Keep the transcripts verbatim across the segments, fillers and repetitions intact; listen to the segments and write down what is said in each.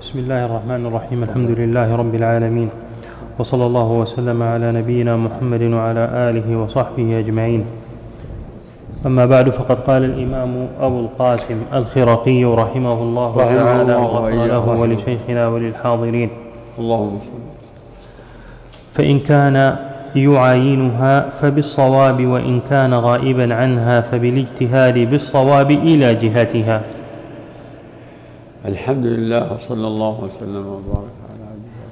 بسم الله الرحمن الرحيم. الحمد لله رب العالمين، وصلى الله وسلم على نبينا محمد وعلى آله وصحبه أجمعين. أما بعد، فقد قال الإمام أبو القاسم الخرقي رحمه الله تعالى وغفر له ولشيخنا وللحاضرين: اللهم فإن كان يعاينها فبالصواب، وإن كان غائبا عنها فبالاجتهاد بالصواب إلى جهتها. الحمد لله، وصلى الله وسلم وبارك على عبده.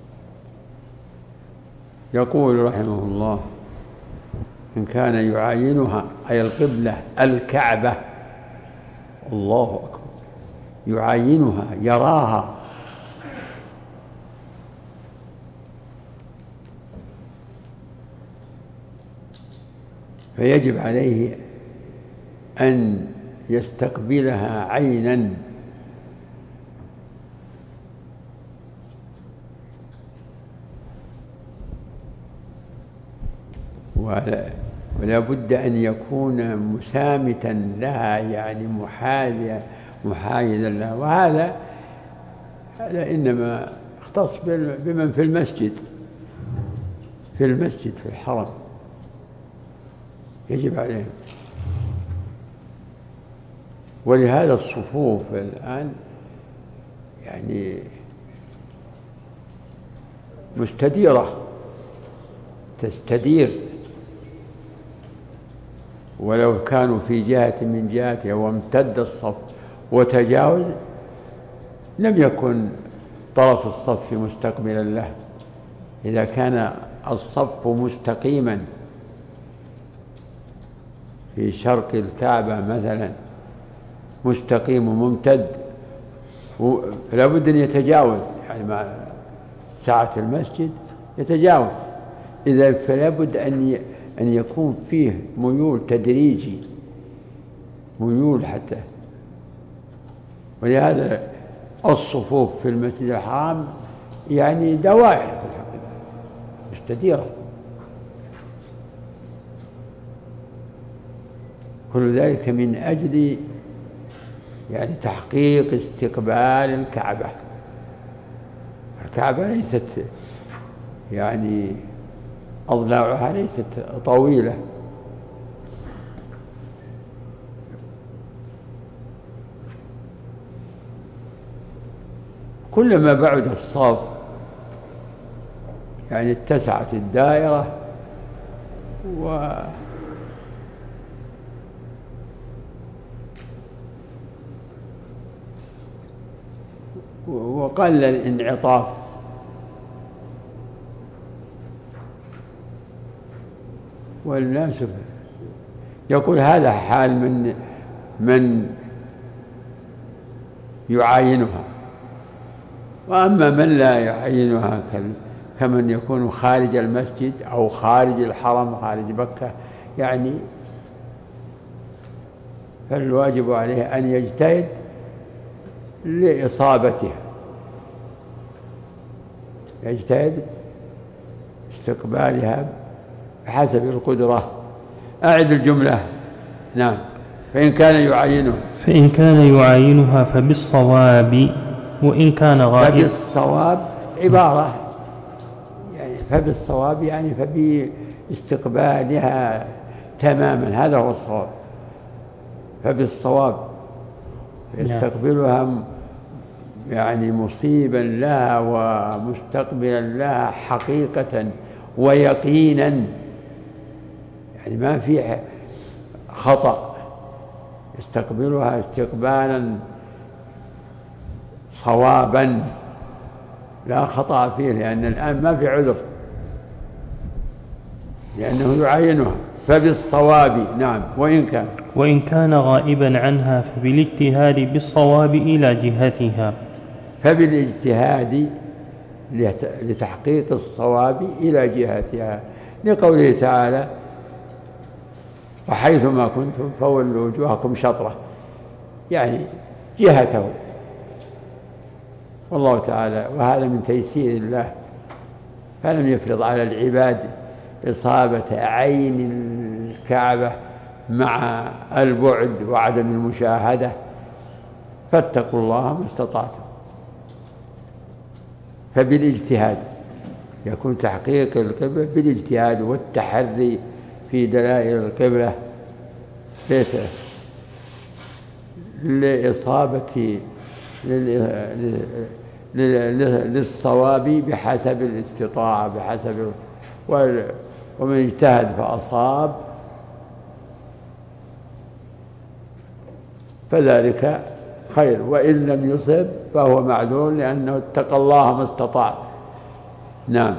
يقول رحمه الله: إن كان يعاينها أي القبلة الكعبة، الله أكبر، يعاينها يراها، فيجب عليه أن يستقبلها عينا، ولا, ولا بد أن يكون مسامتا لها، يعني محاذيا محايدا لها. وهذا هذا إنما اختص بمن في المسجد في المسجد في الحرم، يجب عليهم. ولهذا الصفوف الآن يعني مستديرة، تستدير، ولو كانوا في جهة من جهاتها وامتد الصف وتجاوز لم يكن طرف الصف مستقبلا له. إذا كان الصف مستقيما في شرق الكعبة مثلا، مستقيم وممتد، فلا بد أن يتجاوز، يعني مع سعة المسجد يتجاوز. إذا فلا بد أن أن يكون فيه ميول تدريجي، ميول حتى. ولهذا الصفوف في المسجد الحرام يعني دوائر في الحقيقة مستديرة، كل ذلك من أجل يعني تحقيق استقبال الكعبة. الكعبة ليست يعني أضلاعها ليست طويلة، كلما بعد الصف يعني اتسعت الدائرة و وقل الانعطاف. والناس يقول هذا حال من من يعاينها. وأما من لا يعاينها كمن يكون خارج المسجد أو خارج الحرم، خارج مكة، يعني فالواجب عليه أن يجتهد لإصابتها، يجتهد استقبالها بحسب القدرة. أعد الجملة. نعم. فإن كان يعاينها فإن كان يعاينها فبالصواب، وإن كان غائب. فبالصواب عبارة يعني فبالصواب يعني فباستقبالها تماما، هذا هو الصواب. فبالصواب يستقبلها يعني مصيبا لها ومستقبلا لها حقيقة ويقينا، يعني ما في خطأ، يستقبلها استقبالا صوابا لا خطأ فيه، لأن الآن ما في عذر، لأنه يعاينها. فبالصواب. نعم. وإن كان وإن كان غائبا عنها فبالاجتهاد بالصواب إلى جهتها. فبالاجتهاد لتحقيق الصواب إلى جهتها، لقوله تعالى: وحيثما كنتم فولوا وجوهكم شطرة، يعني جهته. والله تعالى، وهذا من تيسير الله، فلم يفرض على العباد إصابة عين الكعبة مع البعد وعدم المشاهدة، فاتقوا الله ما استطعتم. فبالاجتهاد يكون تحقيق القبلة بالاجتهاد والتحري في دلائل القبلة لإصابة للصواب بحسب الاستطاعة بحسب ومن اجتهد فأصاب فذلك خير، وإن لم يصب فهو معذور لأنه اتقى الله ما استطاع. نعم.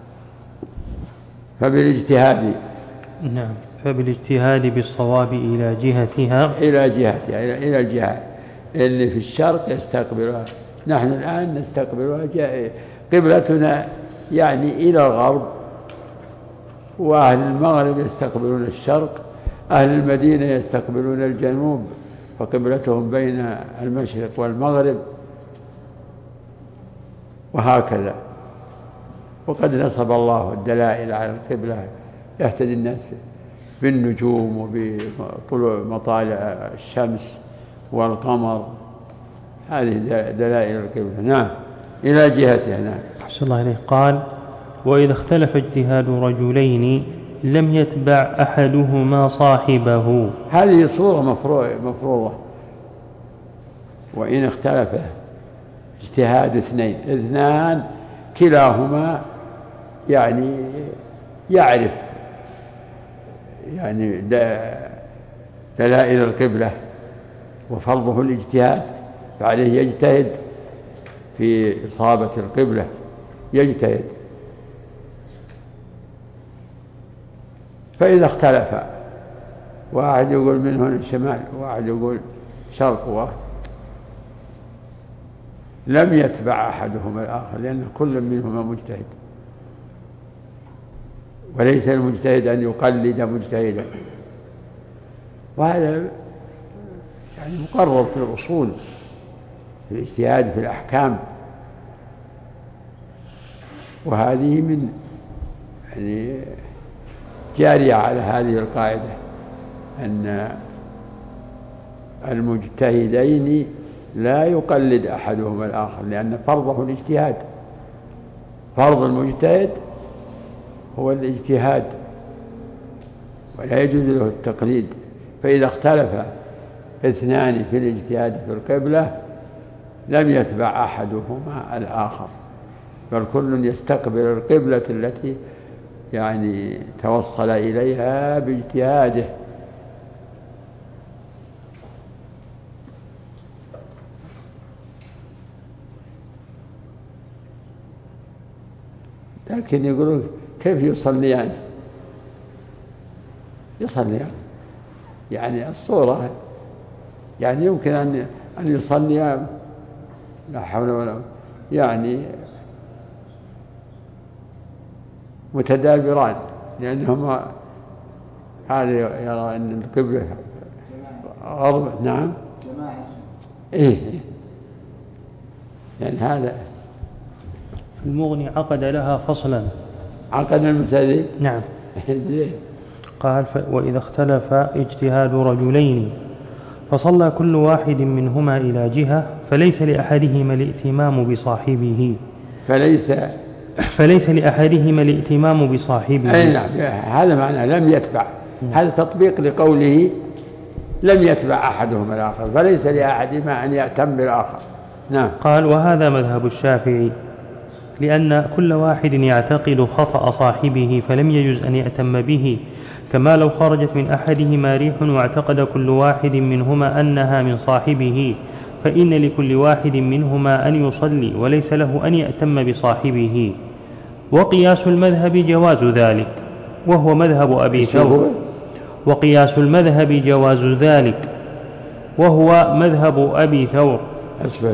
فبالاجتهاد نعم فبالاجتهاد بالصواب إلى جهتها إلى جهتها إلى, إلى الجهة اللي في الشرق يستقبلها. نحن الآن نستقبلها قبلتنا يعني إلى الغرب، وأهل المغرب يستقبلون الشرق، أهل المدينة يستقبلون الجنوب، فقبلتهم بين المشرق والمغرب وهكذا. وقد نصب الله الدلائل على القبلة يهتدي الناس بالنجوم وبطلوع مطالع الشمس والقمر، هذه دلائل القبلة. نعم إلى جهتها. نعم. أحسن الله إليه. قال: وإذا اختلف اجتهاد رجلين لم يتبع أحدهما صاحبه. هذه صورة مفروضة. وإن اختلف اجتهاد اثنين اثنان كلاهما يعني يعرف يعني دلائل القبلة وفرضه الاجتهاد، فعليه يجتهد في إصابة القبلة، يجتهد. فإذا اختلف واحد يقول من هنا الشمال واحد يقول شرق، لم يتبع أحدهما الآخر، لأن كل منهما مجتهد، وليس المجتهد أن يقلد مجتهدا. وهذا يعني مقرر في الأصول في الاجتهاد في الأحكام. وهذه من يعني جارية على هذه القاعدة أن المجتهدين لا يقلد أحدهما الآخر، لأن فرضه الاجتهاد. فرض المجتهد هو الاجتهاد ولا يجوز له التقليد. فإذا اختلف اثنان في الاجتهاد في القبلة لم يتبع أحدهما الآخر، بل كل يستقبل القبلة التي يعني توصل إليها باجتهاده. لكن يقولون كيف يصليان؟ يصليان يعني الصورة يعني يمكن أن أن يصليان لا حول ولا قوة يعني متدابران، لأنهما هذا يرى أن القبلة غرب. نعم. إيه لأن هذا المغني عقد لها فصلا. عقد المسألة. نعم. قال: وإذا اختلف اجتهاد رجلين فصلى كل واحد منهما إلى جهة فليس لأحدهما الائتمام بصاحبه فليس فليس لأحدهما الائتمام بصاحبه. أي نعم، هذا معنى لم يتبع. هذا تطبيق لقوله لم يتبع أحدهما الآخر، فليس لأحدهما أن يأتم بالآخر. نعم. قال: وهذا مذهب الشافعي، لأن كل واحد يعتقد خطأ صاحبه فلم يجوز أن يأتم به، كما لو خرجت من أحدهما ريح واعتقد كل واحد منهما أنها من صاحبه، فإن لكل واحد منهما أن يصلي وليس له أن يأتم بصاحبه. وقياس المذهب جواز ذلك وهو مذهب أبي ثور وقياس المذهب جواز ذلك وهو مذهب أبي ثور. أسفل.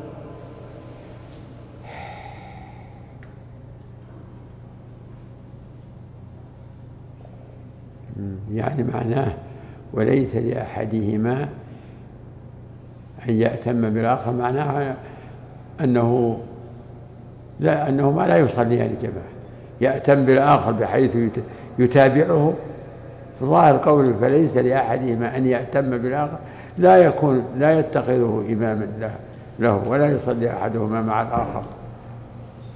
يعني معناه وليس لأحدهما أن يأتم بالآخر، معناه أنه لا أنهما لا يصليان جماعة، يأتم بالآخر بحيث يتابعه. في ظاهر قوله فليس لأحدهما أن يأتم بالآخر لا يكون لا يتخذه إماما له ولا يصلي أحدهما مع الآخر.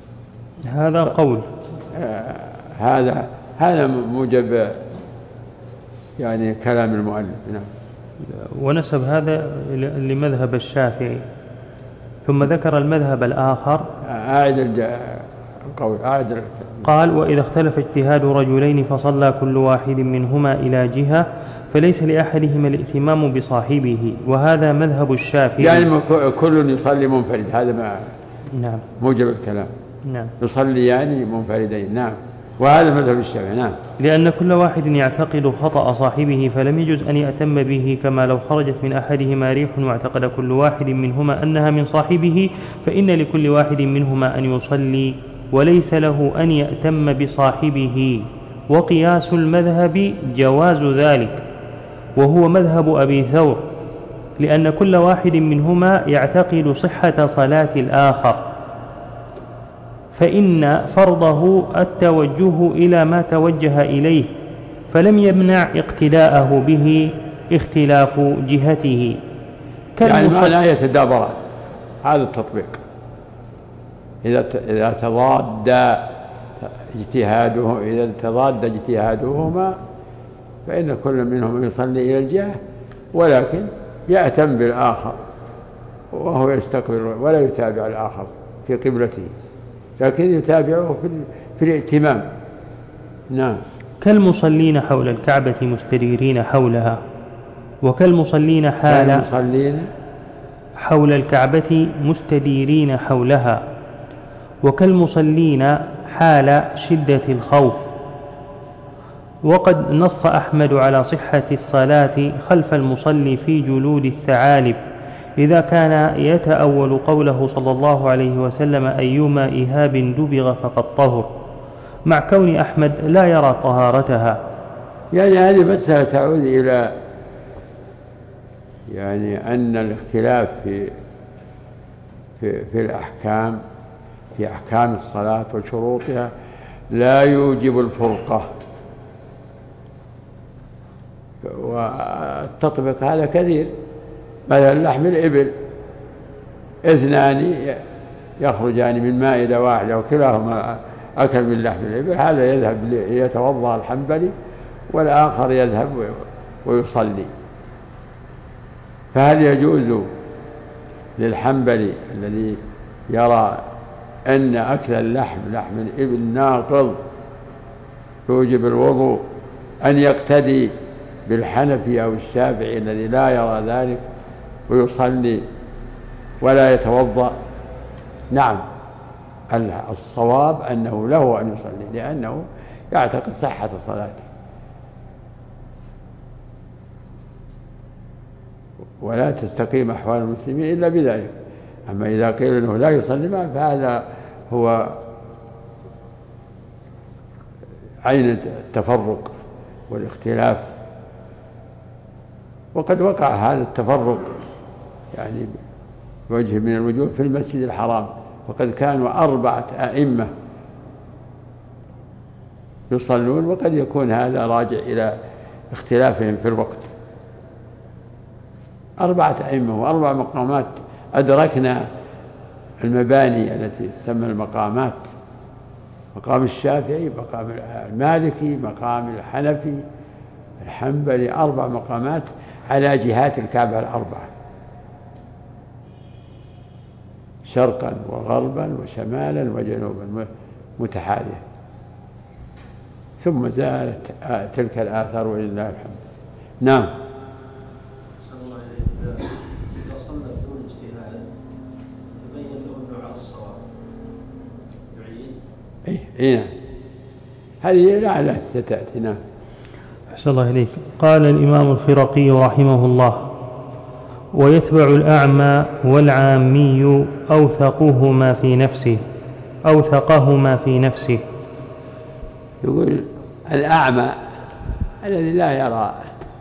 هذا قول آه هذا هذا موجب يعني كلام المؤلف. نعم. ونسب هذا لمذهب الشافعي، ثم ذكر المذهب الآخر. أعد القول أعد. قال: وإذا اختلف اجتهاد رجلين فصلى كل واحد منهما إلى جهة فليس لأحدهما الائتمام بصاحبه، وهذا مذهب الشافعي. يعني كل يصلي منفرد، هذا ما نعم موجب الكلام. نعم. يصلي يعني منفردين. نعم. وهذا مذهب الشافعي. نعم. لأن كل واحد يعتقد خطأ صاحبه فلم يجوز أن يأتم به، كما لو خرجت من أحدهما ريح واعتقد كل واحد منهما أنها من صاحبه فإن لكل واحد منهما أن يصلي وليس له أن يأتم بصاحبه. وقياس المذهب جواز ذلك، وهو مذهب أبي ثور، لأن كل واحد منهما يعتقد صحة صلاة الآخر، فإن فرضه التوجه إلى ما توجه إليه، فلم يمنع اقتداءه به اختلاف جهته. يعني ما لا يتدابر هذا التطبيق. إذا إذا تضاد اجتهاده إذا تضاد اجتهادهما فإن كل منهم يصلي إلى الجهة، ولكن يأتم بالآخر وهو يستقبل ولا يتابع الآخر في قبلته، لكن يتابعه في, في الائتمام. نعم. كالمصلين حول الكعبة مستديرين حولها، وكالمصلين حال كالمصلين حول الكعبة مستديرين حولها، وكالمصلين حال شدة الخوف. وقد نص أحمد على صحة الصلاة خلف المصلي في جلود الثعالب إذا كان يتأول قوله صلى الله عليه وسلم: أيما إهاب دبغ فقد طهر، مع كون أحمد لا يرى طهارتها. يعني هذه مسألة تعود إلى يعني أن الاختلاف في في, في الأحكام في أحكام الصلاة وشروطها لا يوجب الفرقة، والتطبيق هذا كثير. مثلا لحم الإبل، اثنان يخرجان من مائدة واحدة وكلاهما أكل من لحم الإبل، هذا يذهب يتوضأ الحنبلي والآخر يذهب ويصلي، فهل يجوز للحنبلي الذي يرى أن أكل اللحم لحم الإبل ناقض يوجب الوضوء أن يقتدي بالحنفي أو الشافعي الذي لا يرى ذلك ويصلي ولا يتوضأ؟ نعم، الصواب أنه له أن يصلي لأنه يعتقد صحة صلاته، ولا تستقيم أحوال المسلمين إلا بذلك. أما إذا قيل أنه لا يصلي ما فهذا هو عين التفرق والاختلاف. وقد وقع هذا التفرق يعني بوجه من الوجوه في المسجد الحرام، وقد كانوا أربعة أئمة يصلون، وقد يكون هذا راجع إلى اختلافهم في الوقت. أربعة أئمة وأربع مقامات، أدركنا المباني التي تسمى المقامات: مقام الشافعي، مقام المالكي، مقام الحنفي، الحنبلي، أربع مقامات على جهات الكعبة الأربعة، شرقا وغربا وشمالا وجنوبا متحالية، ثم زالت تلك الآثار ولله الحمد. نعم. إذا صلى بدون اجتهاد تبين له أنه على الصواب يعيد؟ إيه إيه نعم، هذه لا لا ستأتي. نعم. أحسن الله إليك. قال الإمام الخرقي رحمه الله: ويتبع الأعمى والعامي أوثقهما في نفسه أوثقهما في نفسه. يقول الأعمى الذي لا يرى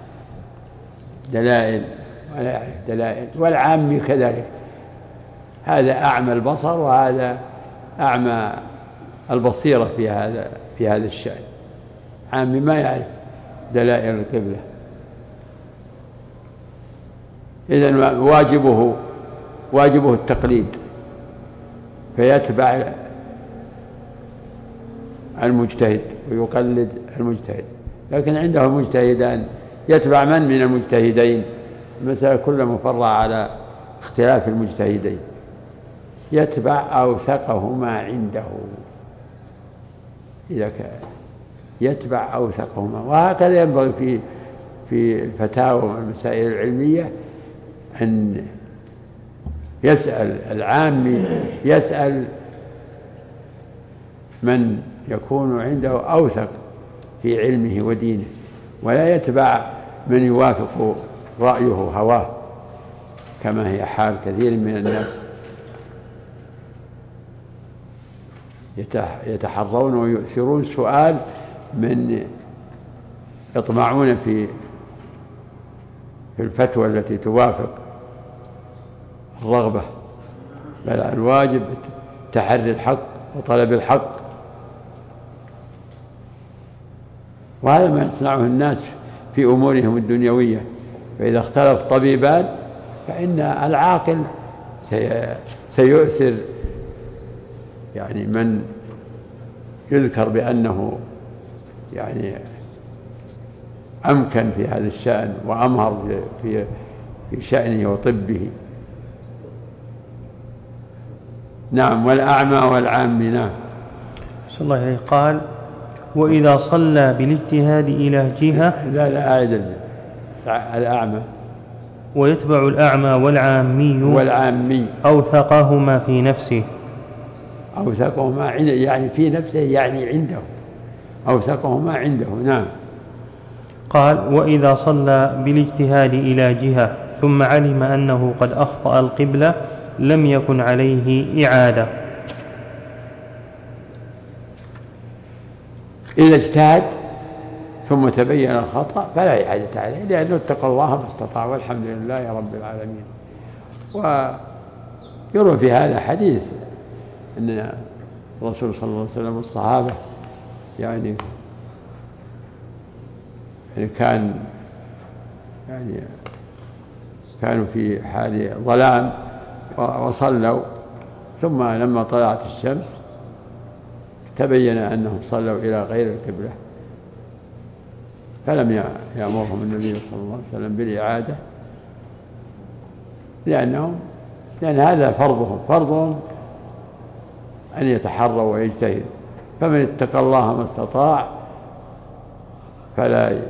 دلائل ولا يعرف دلائل، والعامي كذلك، هذا أعمى البصر وهذا أعمى البصيرة في هذا في هذا الشأن. عامي ما يعرف دلائل القبلة، إذن واجبه واجبه التقليد، فيتبع المجتهد ويقلد المجتهد. لكن عنده مجتهدان، يتبع من من المجتهدين؟ المسألة كلها مفرعة على اختلاف المجتهدين. يتبع أوثقهما عنده، إذا كان يتبع أوثقهما. وهكذا ينبغي في في الفتاوى والمسائل العلمية أن يسأل العامي، يسأل من يكون عنده أوثق في علمه ودينه، ولا يتبع من يوافق رأيه هواه كما هي حال كثير من الناس، يتحرون ويؤثرون سؤال من يطمعون في في الفتوى التي توافق الرغبة، بل الواجب تحري الحق وطلب الحق. وهذا ما يصنعه الناس في أمورهم الدنيوية. فإذا اختلف طبيبان فإن العاقل سيؤثر يعني من يذكر بأنه يعني أمكن في هذا الشأن وأمهر في في شأنه وطبه. نعم. والأعمى والعامي. نعم. صلى الله عليه قال: وإذا صلى بالاجتهاد إلى جهة. لا لا أعد الأعمى. ويتبع الأعمى والعامي والعامي أوثقهما في نفسه. أوثقهما يعني في نفسه، يعني عنده. أوثقهما عنده. نعم. قال: وإذا صلى بالاجتهاد إلى جهة ثم علم أنه قد أخطأ القبلة لم يكن عليه إعادة. إذا اجتهد ثم تبين الخطأ فلا إعادة عليه، لأنه اتقى الله ما استطاع، والحمد لله رب العالمين. ويروى في هذا حديث أن الرسول صلى الله عليه وسلم والصحابة يعني يعني كان يعني كانوا في حال ظلام وصلوا، ثم لما طلعت الشمس تبين أنهم صلوا إلى غير القبلة، فلم يأمرهم النبي صلى الله عليه وسلم بالإعادة، لأنهم لأن هذا فرضهم فرضهم أن يتحروا ويجتهدوا. فمن اتقى الله ما استطاع فلا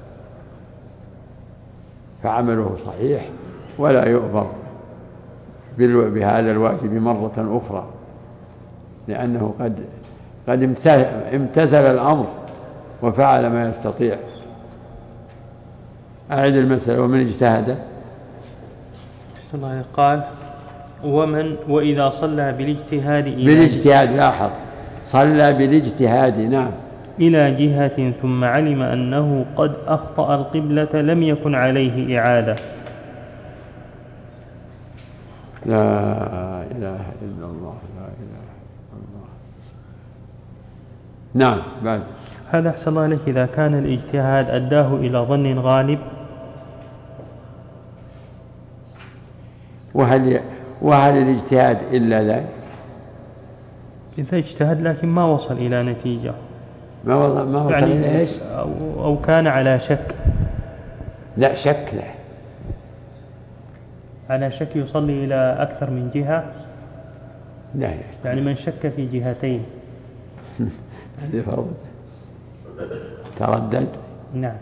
فعمله صحيح ولا يؤمر بهذا الواجب مرة أخرى، لأنه قد قد امتثل الأمر وفعل ما يستطيع. أعد المسألة. ومن اجتهد. قال: ومن وإذا صلى بالاجتهاد إلى بالاجتهاد لاحظ صلى بالاجتهاد. نعم. إلى جهة ثم علم أنه قد أخطأ القبلة لم يكن عليه إعادة. لا إله إلا الله لا إله إلا الله. نعم. بعد هذا أحسن الله عليك. إذا كان الاجتهاد أداه إلى ظن غالب، وهل وهل الاجتهاد إلا ذلك؟ إذا اجتهد لكن ما وصل إلى نتيجة، ما وصل ما وصل يعني إلى إيش؟ أو, أو كان على شك. لا شك لا على شك يصلي إلى أكثر من جهة. لا لا. يعني من شك في جهتين هذه فرض تردد. نعم.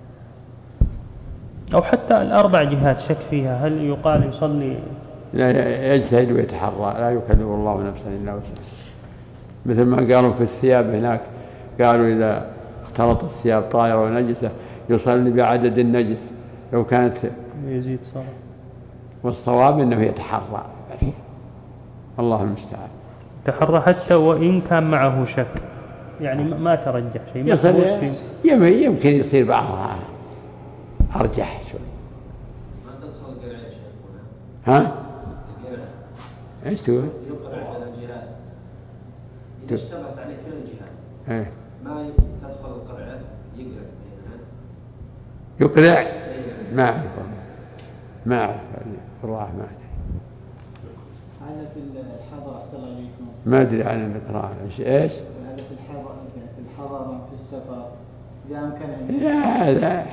أو حتى الأربع جهات شك فيها، هل يقال يصلي؟ لا يجتهد ويتحرى، لا يكلف الله نفسا إلا وسعها. مثل ما قالوا في الثياب هناك، قالوا إذا اختلط الثياب طاهرة ونجسة يصلي بعدد النجس لو كانت يزيد صلاة. والصواب أنه يتحرى بس. الله المستعان. تحرى حتى وإن كان معه شك، يعني ما ترجح شيء. يصلي يمكن يصير بعضها أرجح شوي. ما تدخل القرعة يا شيخ. ها؟ القرعة ايش تقول؟ يقرع على الجهات، إذا اشتبهت عليه كل الجهات ايه ما تدخل القرعة يقرع يقرع. ما أعرف ما أعرف القراءة ما أدري. هذا في الحضر أحسن الله عليكم. ما أدري عن القراءة. إيش؟ هذا في الحضر السفر إذا أمكن لا لا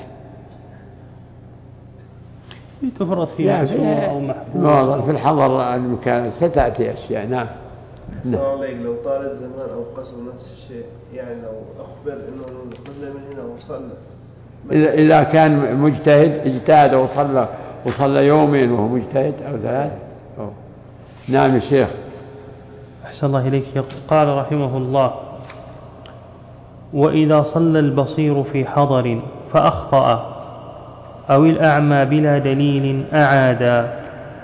تفرض فيه مسموع أو محبوب في الحضر المكان ستأتي أشياء. نعم. السلام عليكم. لو طال الزمان أو قصر نفس الشيء، يعني لو أخبر إنه قبل من هنا وصلى، إذا إذا كان مجتهد اجتهد وصلى وصلى يومين وهو مجتهد أو ثلاث. أو. نعم يا شيخ. أحسن الله إليك. قال رحمه الله: وإذا صلى البصير في حضر فأخطأ أو الأعمى بلا دليل أعادا.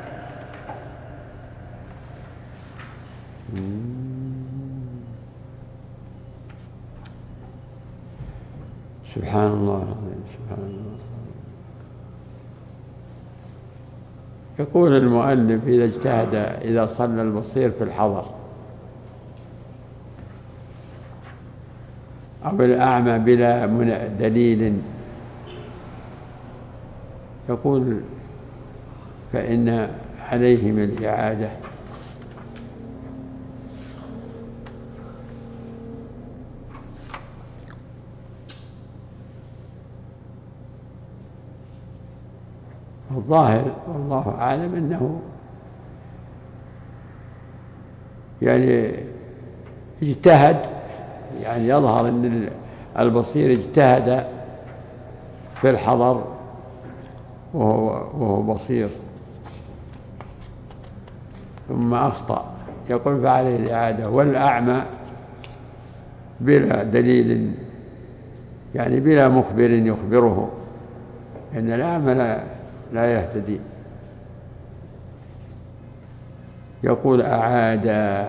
سبحان الله العظيم. سبحان الله. يقول المؤلف: إذا اجتهد إذا صلى البصير في الحضر أو الأعمى بلا دليل، يقول فإن عليهم الإعادة. الظاهر والله أعلم أنه يعني اجتهد، يعني يظهر أن البصير اجتهد في الحضر وهو, وهو بصير ثم أخطأ، يقول فعليه الإعادة. والأعمى بلا دليل، يعني بلا مخبر يخبره، إن الأعمى لا, لا يهتدي، يقول أعادا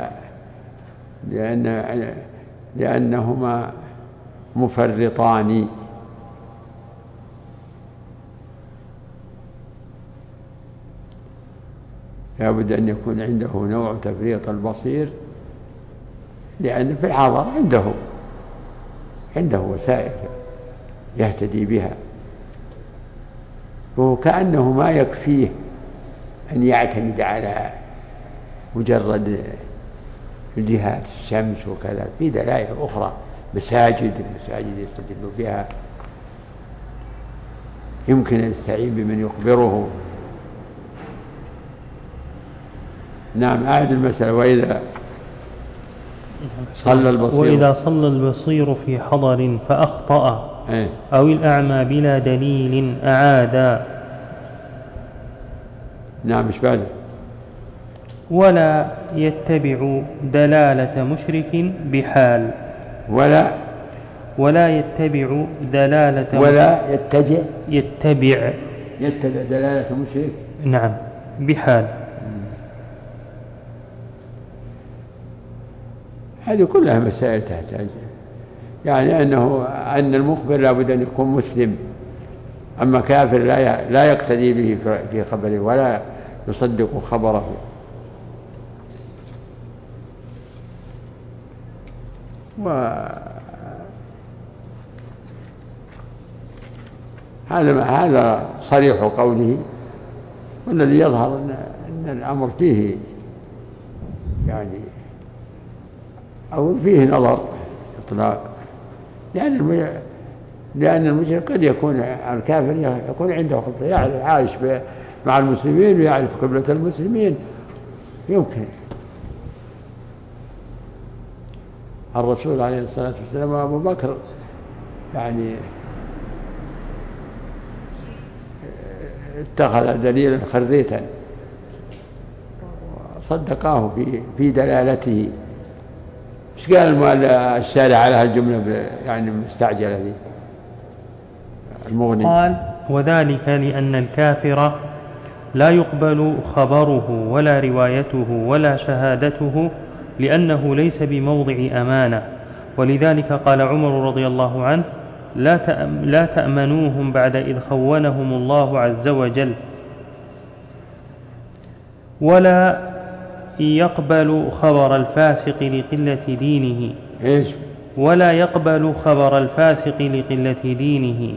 لأن لأنهما مفرطان. لا بد أن يكون عنده نوع تفريط البصير، لأن في الحضر عنده عنده وسائل يهتدي بها، وكأنه ما يكفيه أن يعتمد على مجرد جهات الشمس وكذا، في دلائل أخرى، مساجد المساجد يستدل بها، يمكن أن يستعين بمن يخبره. نعم. أعد المسألة: وإذا صلى البصير وإذا صلى البصير في حضر فأخطأ ايه؟ أو الأعمى بلا دليل أعادا. نعم. مش بعد؟ ولا يتبع دلالة مشرك بحال. ولا ولا يتبع دلالة ولا يتجع يتبع يتبع دلالة مشرك. نعم بحال. هذه كلها مسائل تحتاج، يعني أنه أن المخبر لا بد أن يكون مسلم، أما كافر لا لا يقتدي به في خبره ولا يصدق خبره. وهذا هذا صريح قوله، والذي يظهر أن, أن الأمر فيه يعني أو فيه نظر إطلاق، لأن لأن المشرك قد يكون الكافر يكون عنده خبرة، يعرف عايش مع المسلمين ويعرف قبلة المسلمين، يمكن. الرسول عليه الصلاة والسلام وأبو بكر يعني اتخذ دليلا خريتا صدقاه في في دلالته. ايش قال الشارع على هالجملة يعني مستعجلة دي المغني؟ قال: وذلك لأن الكافر لا يقبل خبره ولا روايته ولا شهادته، لأنه ليس بموضع أمانة، ولذلك قال عمر رضي الله عنه: لا لا تأمنوهم بعد إذ خونهم الله عز وجل. ولا يقبل خبر الفاسق لقلة دينه. إيش؟ ولا يقبل خبر الفاسق لقلة دينه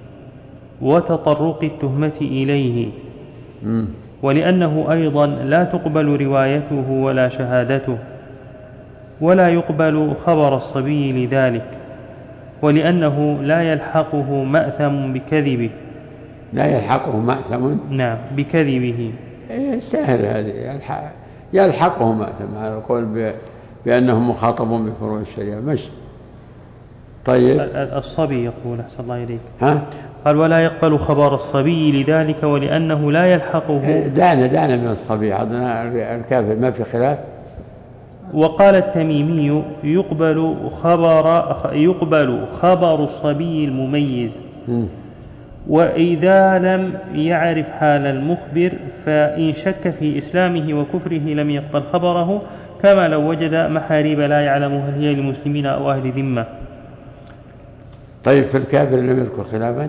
وتطرق التهمة إليه، م. ولأنه أيضا لا تقبل روايته ولا شهادته، ولا يقبل خبر الصبي لذلك، ولأنه لا يلحقه مأثم بكذبه. لا يلحقه مأثم، نعم، بكذبه. إيه سهل هذه، يلحق يلحقه مأثم على القول بأنه مخاطب بفروع الشريعة. مش طيب. الصبي يقول أحسن الله إليك، ها؟ قال ولا يقبل خبر الصبي لذلك ولأنه لا يلحقه. دعنا دعنا من الصبي، عضنا الكافر ما في خلاف. وقال التميمي يقبل خبر يقبل خبر الصبي المميز، م. وإذا لم يعرف حال المخبر فإن شك في إسلامه وكفره لم يقبل خبره، كما لو وجد محاريب لا يعلم هل هي للمسلمين أو أهل ذمة. طيب في الكافر لم يذكر خلافا؟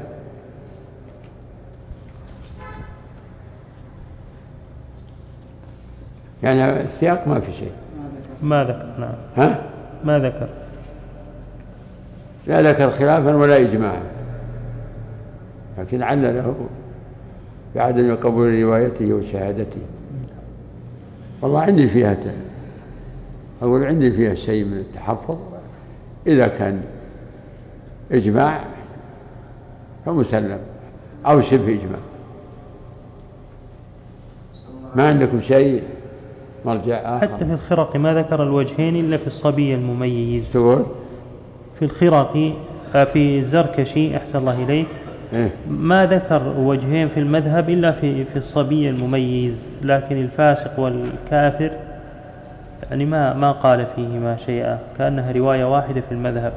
يعني السياق ما في شيء. ما ذكر. نعم. ها؟ ما ذكر. لا ذكر خلافا ولا إجماعا، لكن علله بعدم قبول روايته وشهادته. والله عندي فيها أقول عندي فيها شيء من التحفظ. إذا كان إجماع فمسلم أو شبه إجماع. ما عندكم شيء مرجع آخر؟ حتى في الخرق ما ذكر الوجهين إلا في الصبي المميز. تقول في الخرق في الزركشي أحسن الله إليك إيه؟ ما ذكر وجهين في المذهب إلا في في الصبي المميز، لكن الفاسق والكافر يعني ما ما قال فيهما شيئا، كأنها رواية واحدة في المذهب.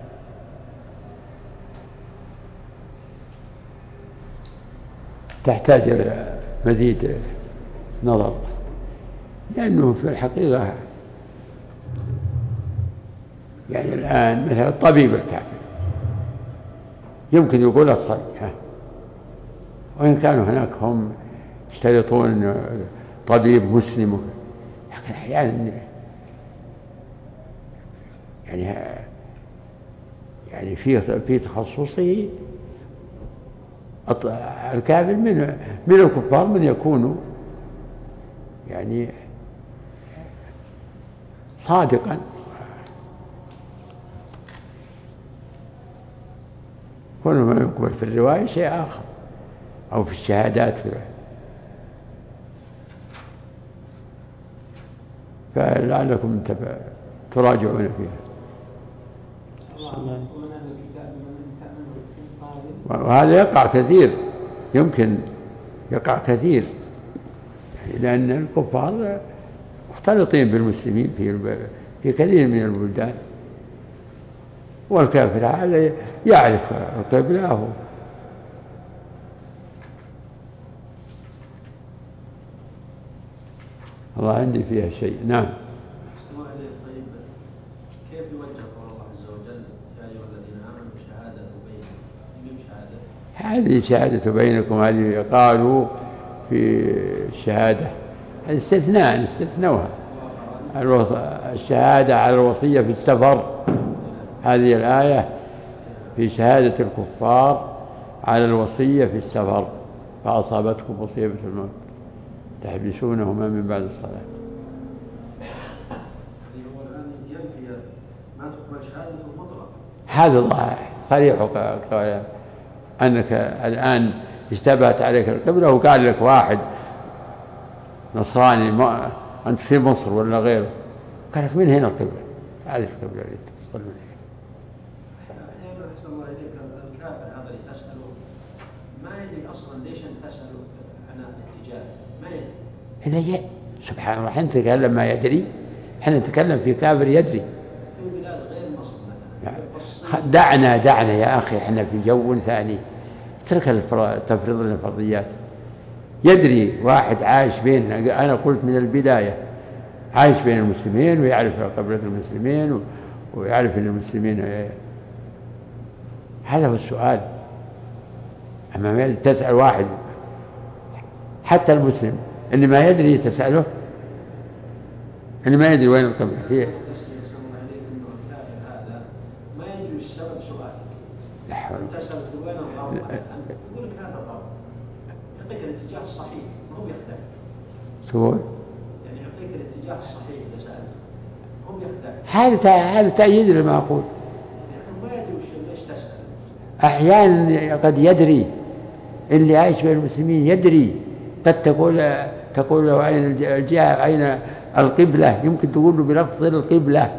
تحتاج إلى مزيد نظر، لأنه في الحقيقة يعني الآن مثلا الطبيب الكافر يمكن يقول الصبي، وإن كانوا هناك هم يشترطون طبيب مسلم، لكن أحيانا يعني يعني في في تخصصه الكافر من من الكفار من يكون يعني صادقا، كل ما يقبل في الرواية شيء آخر أو في الشهادات في فلعلكم تراجعون فيها. وهذا يقع كثير، يمكن يقع كثير، لأن الكفار مختلطين بالمسلمين في في كثير من البلدان، والكافر هذا يعرف القبلة. الله عندي فيها شيء. نعم. طيب كيف يوجه قول الله عز وجل يا أيها الذين آمنوا شهادة بينكم؟ من شهادة؟ هذه شهادة بينكم، هذه قالوا في الشهادة هذا استثناء استثنوها، الشهادة على الوصية في السفر، هذه الآية في شهادة الكفار على الوصية في السفر فأصابتكم مصيبة الموت تحبسونهما من بعد الصلاة. ما تقبل شهادة المطلق. هذا الله صريح أنك الآن اشتبهت عليك القبلة وقال لك واحد نصراني ما أنت في مصر ولا غيره، قال لك من هنا القبلة؟ هذه القبلة اللي تصل منها. يا أحسن الله إليك الكافر هذا اللي تسأله ما يدري أصلا ليش أنت تسأله عن الاتجاه، ما يدري. هذا سبحان الله، حين نتكلم ما يدري، حين نتكلم في كافر يدري. في بلاد غير مصر مثلا. دعنا دعنا يا أخي، احنا في جو ثاني، ترك التفريض الفرضيات. يدري واحد عايش بين، أنا قلت من البداية عايش بين المسلمين ويعرف قبلة المسلمين ويعرف أن المسلمين إيه. هذا هو السؤال. أما تسأل واحد حتى المسلم اللي ما يدري تسأله، اللي ما يدري وين القبلة فيه ما يدري السبب سؤال. لا حول. تسأل وين الغرب؟ يقول لك هذا الغرب، يعطيك الاتجاه الصحيح ما هو يختلف. تقول يعني يعطيك الاتجاه الصحيح إذا سألت، هم يختلف. هذا هذا تأييد لما أقول. يعني ما يدري وش أحيانا قد يدري اللي عايش بين المسلمين يدري، قد تقول تقول له أين الجهة أين القبلة، يمكن تقول له بلفظ القبلة.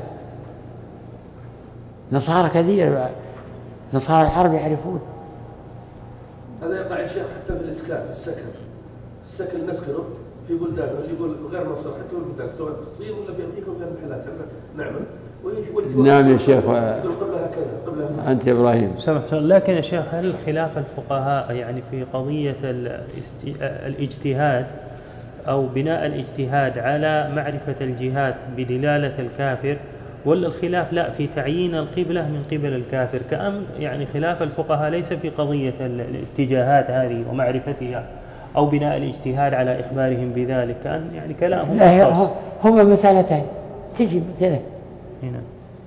نصارى كثير، نصارى العرب يعرفون. هذا يقع يا شيخ حتى في الإسكان، السكن السكن نسكنه في بلدان اللي يقول غير مصر، حتى في البلدان سواء في الصين ولا في أمريكا ولا في المحلات نعمل. نعم يا شيخ. أنت يا إبراهيم. سمحت. لكن يا شيخ هل خلاف الفقهاء يعني في قضية الاجتهاد أو بناء الاجتهاد على معرفة الجهات بدلالة الكافر، ولا الخلاف لا في تعيين القبلة من قبل الكافر؟ كأن يعني خلاف الفقهاء ليس في قضية الاتجاهات هذه ومعرفتها أو بناء الاجتهاد على إخبارهم بذلك، كأن يعني كلامهم خاص. هما مسألتين تجي كذا هنا.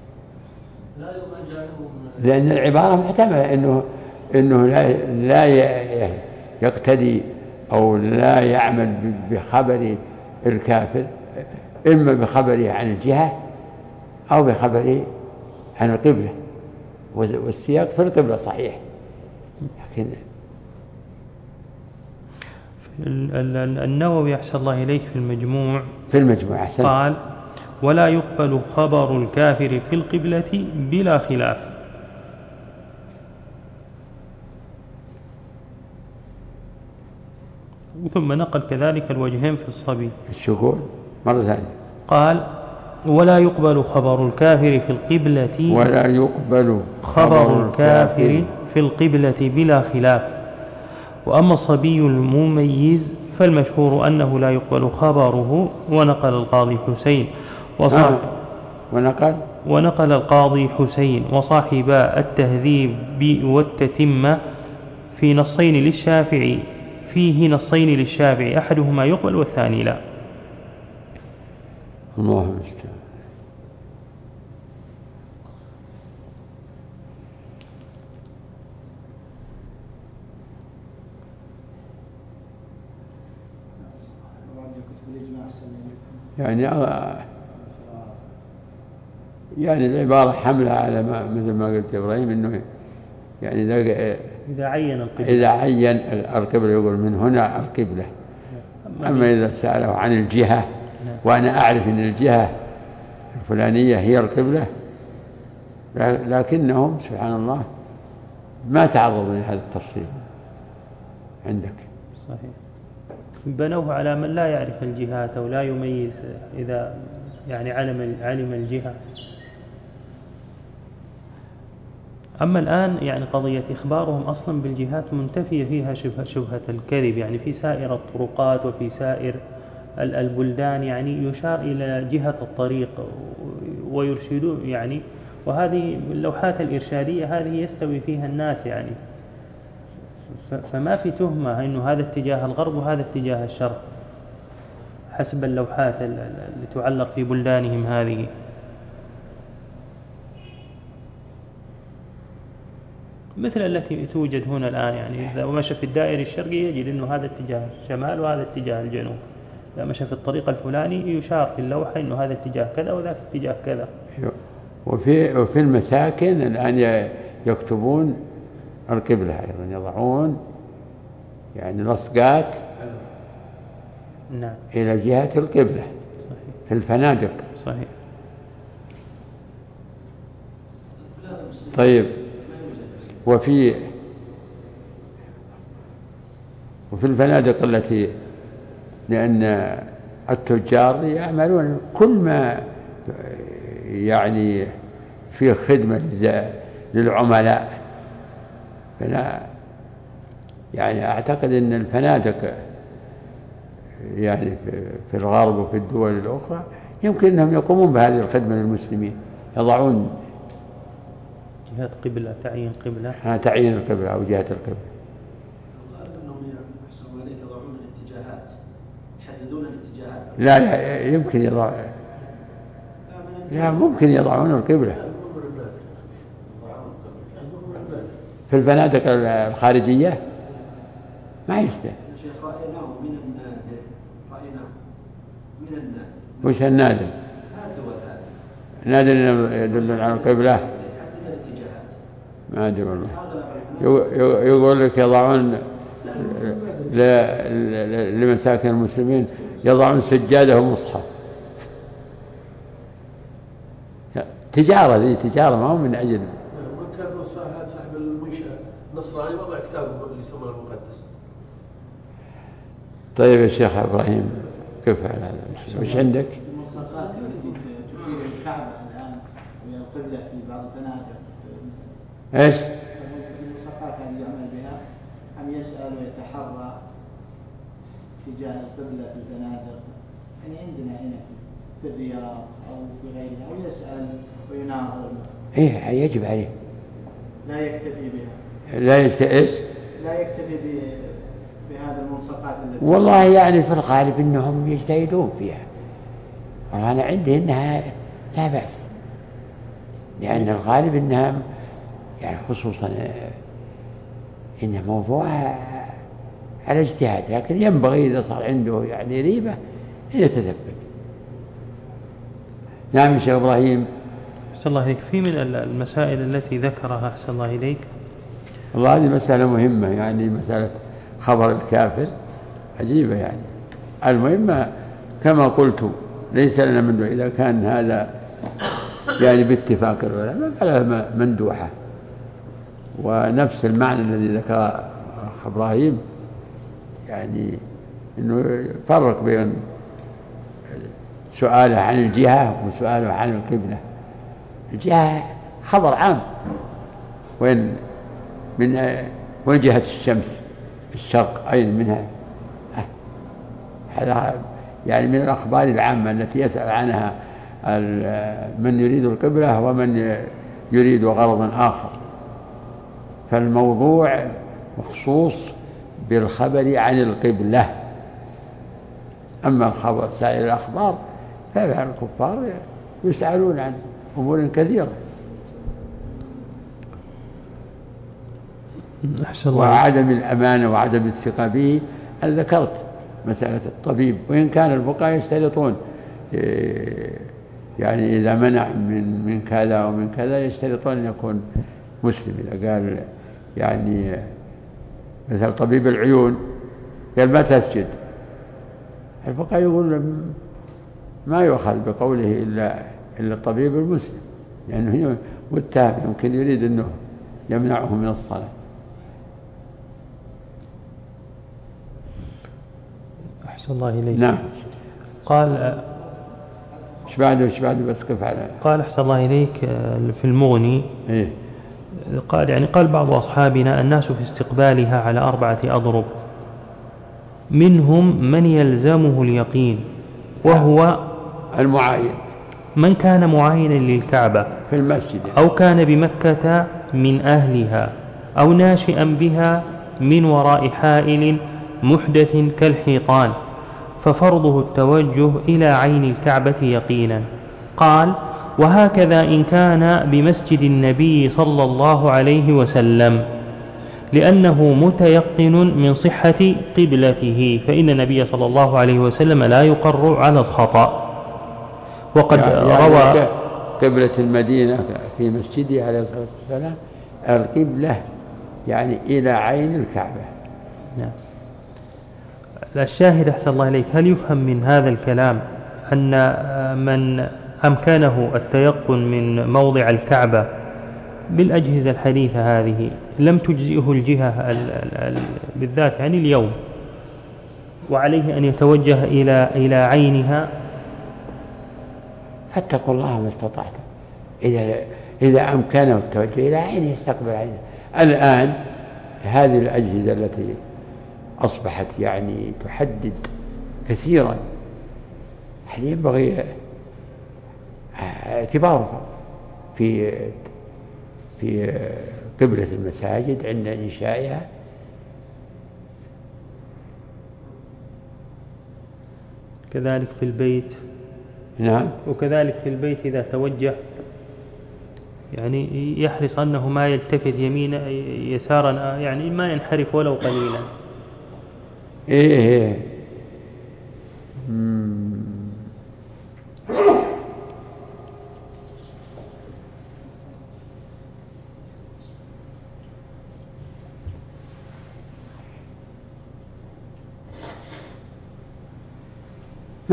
لأن العبارة محتملة إنه إنه لا لا يقتدي أو لا يعمل بخبر الكافر، إما بخبره عن الجهة أو بخبره عن القبلة، والسياق في القبلة صحيح. لكن النووي أحسن الله إليك في المجموع في المجموع أحسن قال: ولا يقبل خبر الكافر في القبلة بلا خلاف. ثم نقل كذلك الوجهين في الصبي. الشكور مرة ثانية قال: ولا يقبل خبر الكافر في القبلة ولا يقبل خبر الكافر في القبلة بلا خلاف. وأما الصبي المميز فالمشهور أنه لا يقبل خبره. ونقل القاضي حسين وصاحب ونقل ونقل القاضي حسين وصاحبا التهذيب والتتمة في نصين للشافعي فيه نصين للشافعي أحدهما يقبل والثاني لا. الله المستعان. يعني يعني العبارة حملة على ما مثل ما قلت إبراهيم إنه يعني إذا إذا عين القبلة إذا عين القبلة يقول من هنا القبلة. أما إذا سأله عن الجهة وأنا أعرف أن الجهة الفلانية هي القبلة، لكنهم سبحان الله ما تعرضوا لهذا التفصيل عندك. صحيح. بنوه على من لا يعرف الجهات أو لا يميز، إذا يعني علم علم الجهة. أما الآن يعني قضية إخبارهم أصلا بالجهات منتفية فيها شبهة, شبهة الكذب، يعني في سائر الطرقات وفي سائر البلدان يعني يشار إلى جهة الطريق ويرشدون يعني، وهذه اللوحات الإرشادية هذه يستوي فيها الناس يعني، فما في تهمة إنه هذا اتجاه الغرب وهذا اتجاه الشرق حسب اللوحات اللي تعلق في بلدانهم هذه. مثل التي توجد هنا الآن، يعني إذا مشى في الدائري الشرقي يجد أنه هذا اتجاه الشمال وهذا اتجاه الجنوب، إذا مشى في الطريق الفلاني يشار في اللوحة أنه هذا اتجاه كذا وذاك اتجاه كذا. وفي وفي المساكن الآن يكتبون القبلة أيضا، يضعون يعني لصقات نعم إلى جهة القبلة. صحيح. في الفنادق. صحيح. طيب. وفي وفي الفنادق التي، لأن التجار يعملون كل ما يعني فيه خدمة للعملاء، فلا يعني أعتقد أن الفنادق يعني في الغرب وفي الدول الأخرى يمكن أنهم يقومون بهذه الخدمة للمسلمين، يضعون جهة قبلة، تعيين قبلة، ها تعيين القبلة أو جهة القبلة. أنهم يحسنون عليك يضعون الاتجاهات، يحددون الاتجاهات. لا لا يمكن يضع لا ممكن يضعون القبلة في الفنادق الخارجية ما يستطيع. شيخ رأيناه من النادر، رأيناه من النادر. وش النادر؟ الدول هذه نادر يدل على القبلة. ما أدري والله. يقول لك يضعون لمساكن المسلمين يضعون سجادة ومصحف. تجارة ذي تجارة ما هو من أجل. كان صاحب المنشأ نصراني وضع كتاب اللي يسمونه المقدس. طيب يا شيخ إبراهيم كيف على هذا؟ وش عندك؟ الملصقات التي تشير الكعبة الآن وهي القبلة في بعض التنازل. إيش؟ الملصقات هذه يعمل بها أم يسأل ويتحرى تجاه القبلة في التنازل؟ يعني عندنا هنا في الرياض أو في غيرها أو يسأل ويناظر. إيه يجب عليه. لا يكتفي بها. لا يستئس. لا يكتفي بهذا الملصقات التي. والله يعني في الغالب إنهم يجتهدون فيها. وأنا عندي إنها لا بأس. لأن الغالب إنها يعني خصوصا إن موضوعها على اجتهاد، لكن ينبغي إذا صار عنده يعني ريبة أن يتثبت. نعم شيخ إبراهيم. أحسن الله إليك. في من المسائل التي ذكرها أحسن الله إليك. والله هذه مسألة مهمة، يعني مسألة خبر الكافر عجيبة يعني. المهمة كما قلت ليس لنا من إذا كان هذا يعني باتفاق العلماء فلا مندوحة. ونفس المعنى الذي ذكر إبراهيم يعني إنه يفرق بين سؤاله عن الجهة وسؤاله عن القبلة. الجهة خبر عام، وين من وين جهة الشمس الشرق أين منها، هذا يعني من الأخبار العامة التي يسأل عنها من يريد القبلة ومن يريد غرضا آخر. فالموضوع مخصوص بالخبر عن القبلة. أما الخبر سائر الأخبار فالكفار يسألون عن أمور كثيرة. وعدم الأمانة وعدم الثقة به أن ذكرت مسألة الطبيب، وإن كان الفقهاء يشترطون يعني إذا منع من من كذا ومن كذا يشترطون أن يكون مسلم. إذا قال يعني مثل طبيب العيون قال ما تسجد، الفقهاء يقول ما يؤخذ بقوله إلا إلا الطبيب المسلم، لأنه متهم يمكن يريد أنه يمنعه من الصلاة. أحسن الله إليك. نعم. قال ايش بعده ايش بعده بس كيف على قال أحسن الله إليك في المغني إيه؟ قال يعني قال بعض أصحابنا الناس في استقبالها على أربعة أضرب، منهم من يلزمه اليقين وهو المعاين، من كان معاينا للكعبة في المسجد أو كان بمكة من أهلها أو ناشئا بها من وراء حائل محدث كالحيطان، ففرضه التوجه إلى عين الكعبة يقينا. قال وهكذا إن كان بمسجد النبي صلى الله عليه وسلم، لأنه متيقن من صحة قبلته، فإن النبي صلى الله عليه وسلم لا يقر على الخطأ. وقد يعني روى قبلة المدينة في مسجده عليه الصلاة والسلام القبلة يعني إلى عين الكعبة. نعم. الشاهد أحسن الله إليك، هل يفهم من هذا الكلام أن من أمكنه التيقن من موضع الكعبة بالأجهزة الحديثة هذه لم تجزئه الجهة بالذات يعني اليوم، وعليه أن يتوجه إلى إلى عينها؟ فاتقوا الله ما استطعتم، إذا إذا أمكنه التوجه إلى عينه يستقبل عينه. الآن هذه الأجهزة التي أصبحت يعني تحدد كثيرا، هل ينبغي اعتبارها في في قبلة المساجد عند إنشائها. كذلك في البيت. نعم. وكذلك في البيت إذا توجه يعني يحرص أنه ما يلتفت يمينا يسارا، يعني ما ينحرف ولو قليلا. إيه إيه.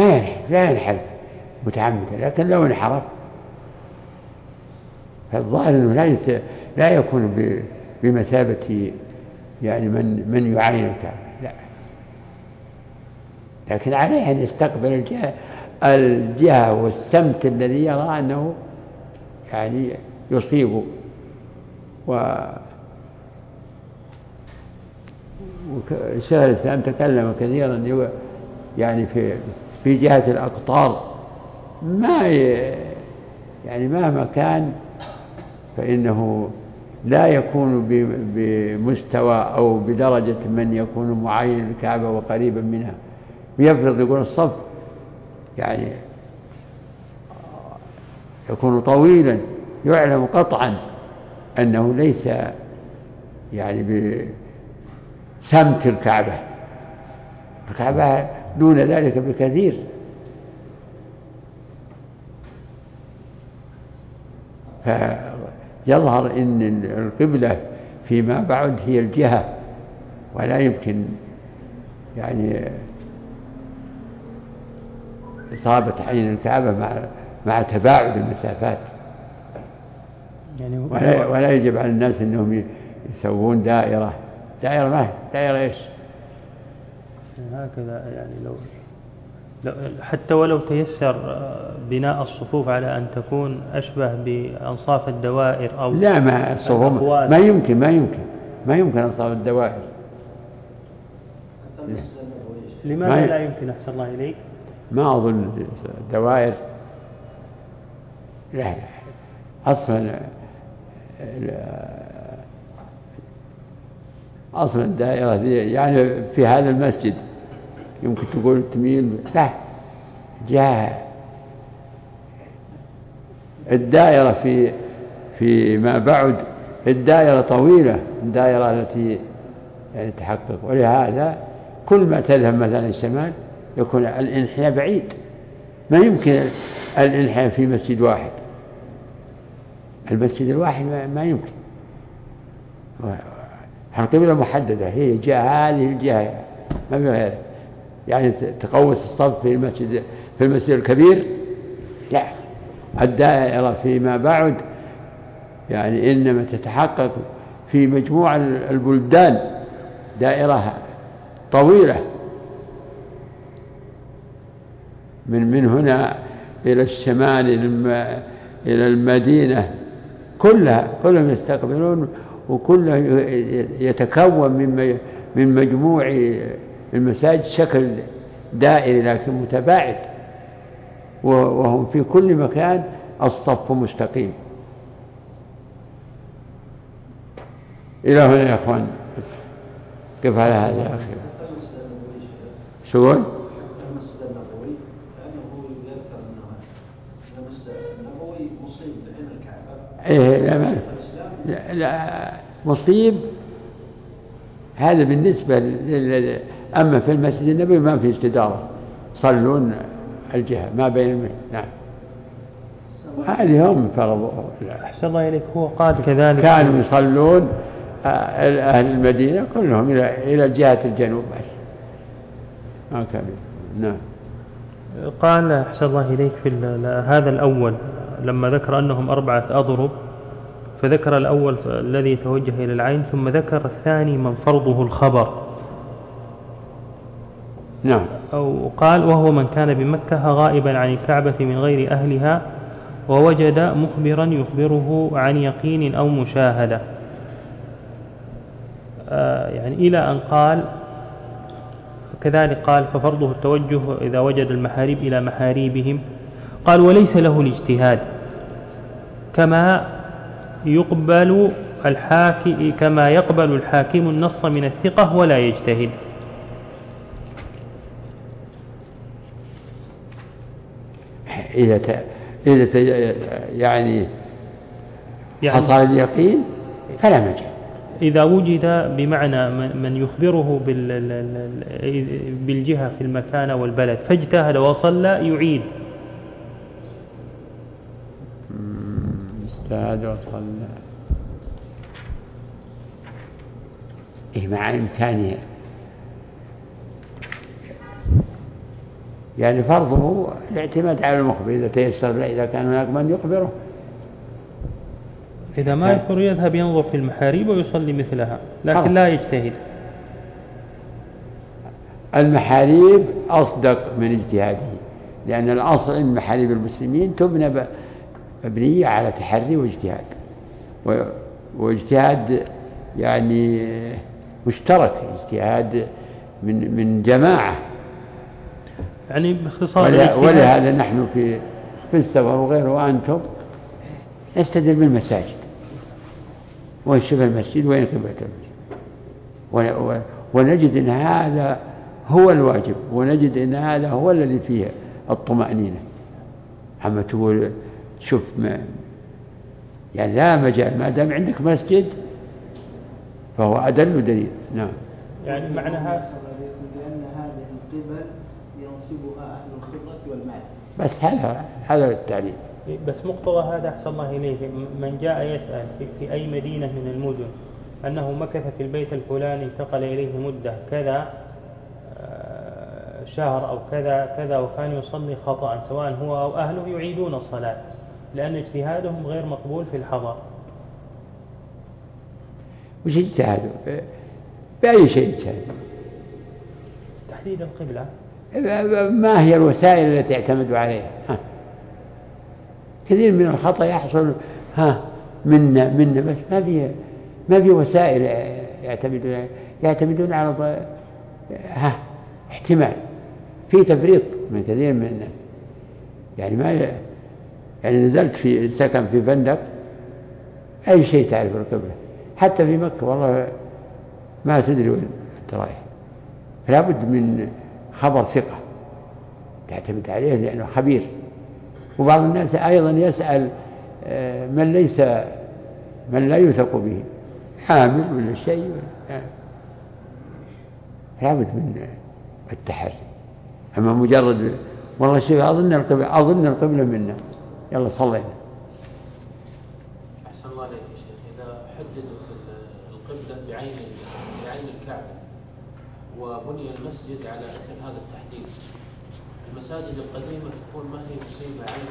ما ينحرف، لا ينحرف متعمدا، لكن لو انحرف فالظاهر أنه لا يت... لا يكون ب... بمثابة يعني من من يعاين الكعبة، لا، لكن عليه أن يستقبل الجهة الجهة والسمت الذي يرى أنه يعني يصيب. و وشيخ الإسلام تكلم كثيرا يعني في في جهة الأقطار، ما يعني مهما كان فإنه لا يكون بمستوى أو بدرجة من يكون معين الكعبة وقريبا منها، يفرض يقول الصف يعني يكون طويلا، يعلم قطعا أنه ليس يعني بسمت الكعبة، الكعبة دون ذلك بكثير. فيظهر أن القبلة فيما بعد هي الجهة، ولا يمكن يعني إصابة عين الكعبة مع مع تباعد المسافات. يعني ولا, ولا يجب على الناس أنهم يسوون دائرة دائرة ما دائرة إيش هكذا، يعني لو, لو حتى ولو تيسر بناء الصفوف على أن تكون أشبه بأنصاف الدوائر أو لا، ما الصفوف ما يمكن ما يمكن ما يمكن أنصاف الدوائر. لماذا لا يمكن؟ أحسن الله إليك. ما أظن الدوائر، لا أصلا أصلا الدائرة دي يعني في هذا المسجد يمكن تقول تميل، لا، جاء الدائرة في في ما بعد الدائرة طويلة، الدائرة التي يعني تحقق، ولهذا كل ما تذهب مثلا الشمال يكون الانحناء بعيد، ما يمكن الانحناء في مسجد واحد، المسجد الواحد ما يمكن، القبلة محددة، هي جهة هذه الجهة ما في غيرها. يعني تقوس الصف في المسجد في المسجد الكبير، لا، الدائرة فيما بعد يعني إنما تتحقق في مجموع البلدان، دائرة طويلة من من هنا إلى الشمال إلى المدينة كلها، كلهم يستقبلون، وكله يتكون من من مجموع المساجد شكل دائري لكن متباعد، وهم في كل مكان الصف مستقيم. إلى هنا يا أخوان، كيف على هذا يا أخي؟ شو قول؟ المسجد النبوي كأنه يذكر أنه المسجد النبوي مصيب بعين الكعبة. إيه لا ما لا, لا مصيب هذا بالنسبة لل... أما في المسجد النبوي ما في استدارة، صلون الجهة ما بين. نعم، هذه هم فرضوها. أحسن الله إليك. هو قال كذلك كانوا يصلون أهل المدينة كلهم إلى إلى جهة الجنوب بس ما كان. نعم. قال أحسن الله إليك في هذا الأول لما ذكر أنهم أربعة أضرب، فذكر الأول الذي توجه إلى العين، ثم ذكر الثاني من فرضه الخبر. نعم. أو قال وهو من كان بمكة غائبا عن الكعبة من غير أهلها ووجد مخبرا يخبره عن يقين أو مشاهدة، آه يعني إلى أن قال كذلك قال ففرضه التوجه إذا وجد المحاريب إلى محاريبهم. قال وليس له الاجتهاد كما يقبل الحاكم كما يقبل الحاكم النص من الثقة ولا يجتهد. إذا ت... إذا ت... يعني حصل اليقين فلا مجال. إذا وجد بمعنى من يخبره بالجهة في المكان والبلد فاجتهد وصلى يعيد. اجتهد وصلى إيه مع إمكانه يعني فرضه الاعتماد على المخبر إذا تيسر له، إذا كان هناك من يخبره. إذا ما يقدر يذهب ينظر في المحاريب ويصلي مثلها، لكن لا يجتهد. المحاريب أصدق من اجتهاده، لأن الأصل أن محاريب المسلمين تبنى مبنية على تحري واجتهاد، واجتهاد يعني مشترك، اجتهاد من من جماعة. يعني باختصار ولهذا نحن في في السفر وغيره وأنتم نستدل بالمساجد، ونشوف المسجد وين قبلة المسجد، ونجد أن هذا هو الواجب، ونجد أن هذا هو الذي فيه الطمأنينة. أما تقول شوف ما يعني لا مجال، ما دام عندك مسجد فهو أدل دليل. نعم. يعني معناها لأن هذه القبل ينصبها أهل الخبرة والمال. بس هذا هذا التعليل. بس مقتضى هذا أحسن الله إليه، من جاء يسأل في, في أي مدينة من المدن أنه مكث في البيت الفلاني انتقل إليه مدة كذا شهر أو كذا كذا وكان يصلي خطأ، سواء هو أو أهله يعيدون الصلاة لأن اجتهادهم غير مقبول في الحضر. وش اجتهادوا؟ بأي شيء اجتهادوا؟ تحديد القبلة. ما هي الوسائل التي اعتمدوا عليها؟ ها. كثير من الخطأ يحصل ها منا منا بس ما في ما في وسائل يعتمدون يعتمدون على ها احتمال. في تفريط من كثير من الناس، يعني ما ي... يعني نزلت في سكن في فندق أي شيء تعرف القبلة، حتى في مكة والله ما تدري وين أنت رايح، فلا بد من خبر ثقة تعتمد عليه لأنه خبير. وبعض الناس أيضا يسأل من ليس من لا يثق به، حامل ولا شيء، لا بد من التحري. أما مجرد والله شوف أظن القبلة أظن القبلة منا يلا صلينا. أحسن الله عليك يا شيخ، إذا حددوا في القبلة بعين بعين الكعبة وبني المسجد على أثر هذا التحديد، المساجد القديمة تكون ما هي مصيبة عين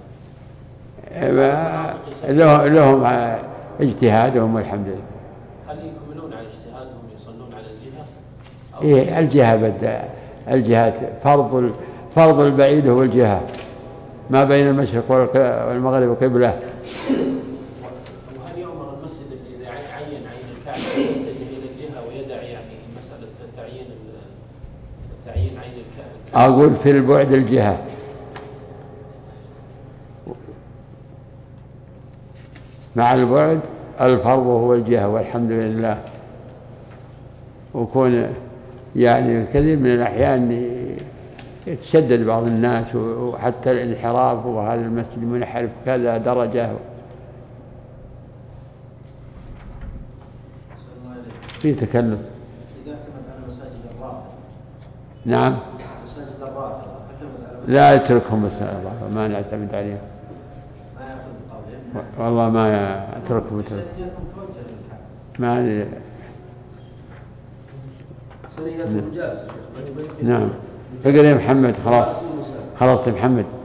الكعبة. لهم اجتهادهم والحمد لله. هل يكملون على اجتهادهم يصلون على الجهة؟ إيه الجهة بدأ الجهات فرض فرض البعيد هو الجهة ما بين المشرق والمغرب قبلة. وهل يؤمر المسجد إذا عين عين الكعبة يتجه إلى الجهة ويدع يعني مسألة تعيين تعيين عين الكعبة؟ أقول في البعد الجهة، مع البعد الفرض هو الجهة والحمد لله. وكون يعني كثير من الأحيان يتشدد بعض الناس وحتى الانحراف، وهذا المسجد منحرف كذا درجة في تكلم. إذا اعتمد على مساجد الرافضة. نعم. مساجد الرافضة اعتمد على لا يتركهم مساجد الرافضة، ما نعتمد عليهم. ما يأخذ بقولهم. والله ما أتركهم مترك. ما سرية المجاز. نعم. فقل يا محمد خلاص خلاص يا محمد.